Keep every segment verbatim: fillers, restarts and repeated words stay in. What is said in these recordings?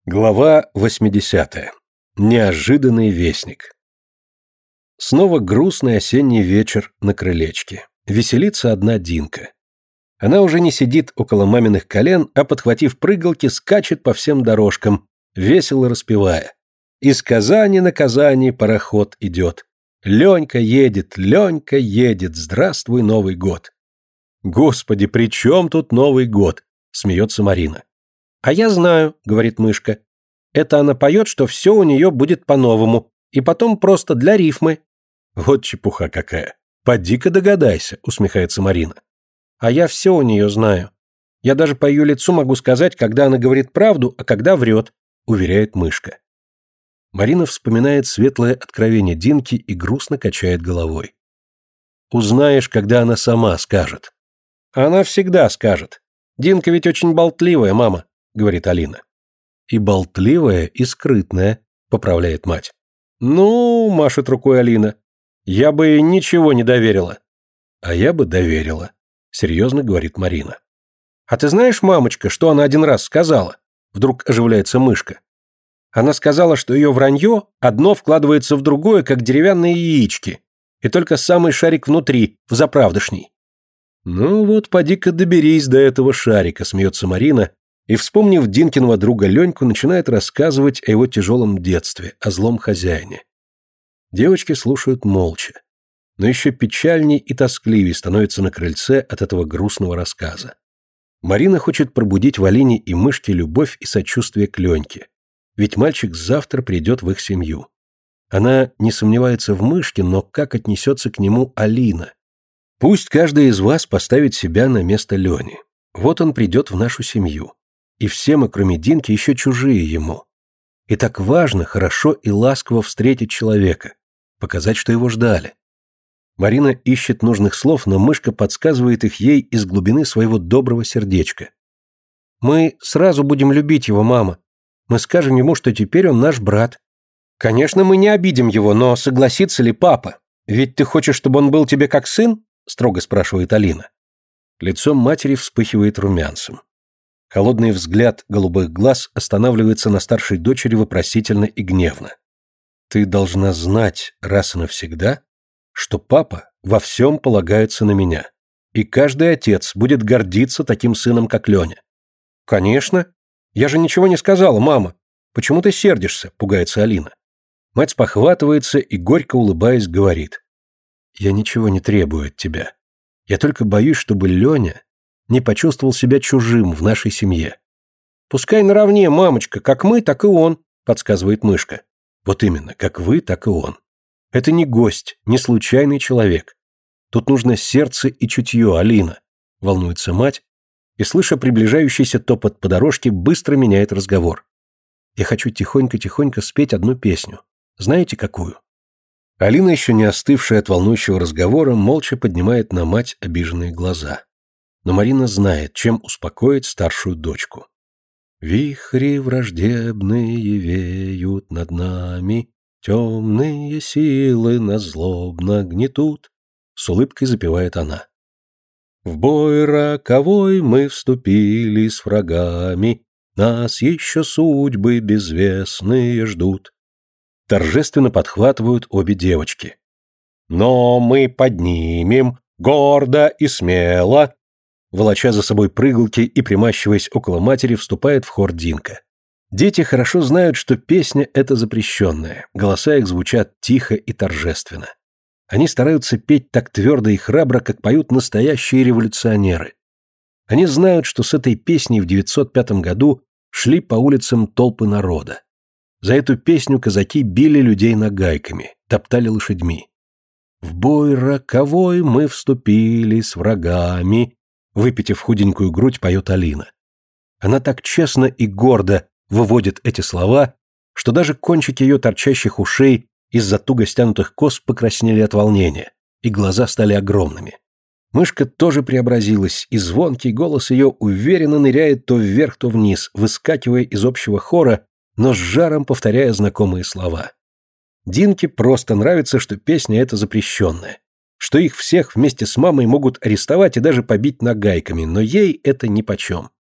Глава восьмидесятая. Неожиданный вестник. Снова грустный осенний вечер на крылечке. Веселится одна Динка. Она уже не сидит около маминых колен, а, подхватив прыгалки, скачет по всем дорожкам, весело распевая. Из Казани на Казани пароход идет. Ленька едет, Ленька едет, здравствуй, Новый год. Господи, при чем тут Новый год? Смеется Марина. «А я знаю», — говорит мышка. «Это она поет, что все у нее будет по-новому, и потом просто для рифмы». «Вот чепуха какая! Поди-ка догадайся», — усмехается Марина. «А я все у нее знаю. Я даже по ее лицу могу сказать, когда она говорит правду, а когда врет», — уверяет мышка. Марина вспоминает светлое откровение Динки и грустно качает головой. «Узнаешь, когда она сама скажет». «Она всегда скажет. Динка ведь очень болтливая, мама», — говорит Алина. «И болтливая, и скрытная», — поправляет мать. «Ну, — машет рукой Алина, — я бы ей ничего не доверила». «А я бы доверила», — серьезно говорит Марина. «А ты знаешь, мамочка, что она один раз сказала?» Вдруг оживляется мышка. «Она сказала, что ее вранье одно вкладывается в другое, как деревянные яички, и только самый шарик внутри, в заправдошний». «Ну вот, поди-ка доберись до этого шарика», — смеется Марина, и, вспомнив Динкиного друга Леньку, начинает рассказывать о его тяжелом детстве, о злом хозяине. Девочки слушают молча, но еще печальней и тоскливей становится на крыльце от этого грустного рассказа. Марина хочет пробудить в Алине и мышке любовь и сочувствие к Леньке, ведь мальчик завтра придет в их семью. Она не сомневается в мышке, но как отнесется к нему Алина? Пусть каждый из вас поставит себя на место Лени. Вот он придет в нашу семью. И все мы, кроме Динки, еще чужие ему. И так важно, хорошо и ласково встретить человека, показать, что его ждали. Марина ищет нужных слов, но мышка подсказывает их ей из глубины своего доброго сердечка. «Мы сразу будем любить его, мама. Мы скажем ему, что теперь он наш брат. Конечно, мы не обидим его, но согласится ли папа? Ведь ты хочешь, чтобы он был тебе как сын?» Строго спрашивает Алина. Лицо матери вспыхивает румянцем. Холодный взгляд голубых глаз останавливается на старшей дочери вопросительно и гневно. «Ты должна знать раз и навсегда, что папа во всем полагается на меня, и каждый отец будет гордиться таким сыном, как Леня». «Конечно. Я же ничего не сказала, мама. Почему ты сердишься?» – пугается Алина. Мать спохватывается и, горько улыбаясь, говорит. «Я ничего не требую от тебя. Я только боюсь, чтобы Леня не почувствовал себя чужим в нашей семье». «Пускай наравне, мамочка, как мы, так и он», — подсказывает мышка. «Вот именно, как вы, так и он. Это не гость, не случайный человек. Тут нужно сердце и чутье, Алина», — волнуется мать, и, слыша приближающийся топот по дорожке, быстро меняет разговор. «Я хочу тихонько-тихонько спеть одну песню. Знаете, какую?» Алина, еще не остывшая от волнующего разговора, молча поднимает на мать обиженные глаза. Но Марина знает, чем успокоить старшую дочку. «Вихри враждебные веют над нами, темные силы нас злобно гнетут», — с улыбкой запевает она. «В бой роковой мы вступили с врагами, нас еще судьбы безвестные ждут». Торжественно подхватывают обе девочки. «Но мы поднимем гордо и смело», волоча за собой прыгалки и примащиваясь около матери, вступает в хор Динка. Дети хорошо знают, что песня эта запрещенная, голоса их звучат тихо и торжественно. Они стараются петь так твердо и храбро, как поют настоящие революционеры. Они знают, что с этой песней в девятьсот пятом году шли по улицам толпы народа. За эту песню казаки били людей нагайками, топтали лошадьми. «В бой роковой мы вступили с врагами», выпитив худенькую грудь, поет Алина. Она так честно и гордо выводит эти слова, что даже кончики ее торчащих ушей из-за туго стянутых кос покраснели от волнения, и глаза стали огромными. Мышка тоже преобразилась, и звонкий голос ее уверенно ныряет то вверх, то вниз, выскакивая из общего хора, но с жаром повторяя знакомые слова. Динке просто нравится, что песня эта запрещенная, что их всех вместе с мамой могут арестовать и даже побить нагайками, но ей это нипочем.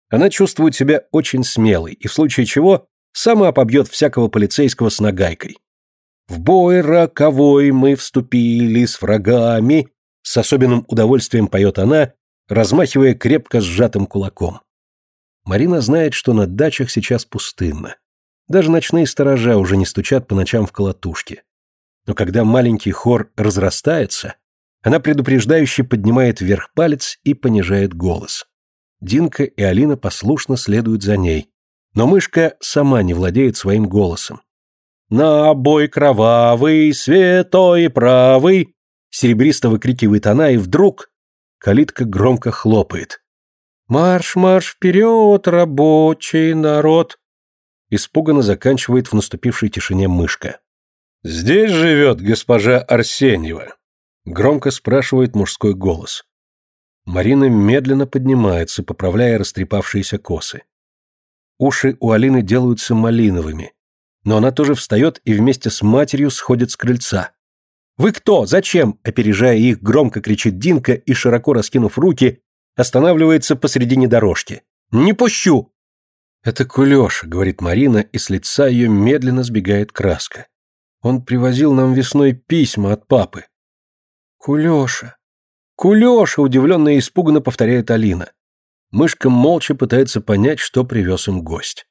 Она чувствует себя очень смелой и в случае чего сама побьет всякого полицейского с нагайкой. «В бой роковой мы вступили с врагами», с особенным удовольствием поет она, размахивая крепко сжатым кулаком. Марина знает, что на дачах сейчас пустынно. Даже ночные сторожа уже не стучат по ночам в колотушке. Но когда маленький хор разрастается, она предупреждающе поднимает вверх палец и понижает голос. Динка и Алина послушно следуют за ней, но мышка сама не владеет своим голосом. «На бой кровавый, святой и правый!» Серебристо выкрикивает она, и вдруг калитка громко хлопает. «Марш, марш вперед, рабочий народ!» Испуганно заканчивает в наступившей тишине мышка. «Здесь живет госпожа Арсеньева?» Громко спрашивает мужской голос. Марина медленно поднимается, поправляя растрепавшиеся косы. Уши у Алины делаются малиновыми, но она тоже встает и вместе с матерью сходит с крыльца. «Вы кто? Зачем?» – опережая их, громко кричит Динка и, широко раскинув руки, останавливается посредине дорожки. «Не пущу!» «Это Кулеша», – говорит Марина, и с лица ее медленно сбегает краска. «Он привозил нам весной письма от папы». «Кулеша! Кулеша!» – удивленно и испуганно повторяет Алина. Мышка молча пытается понять, что привез им гость.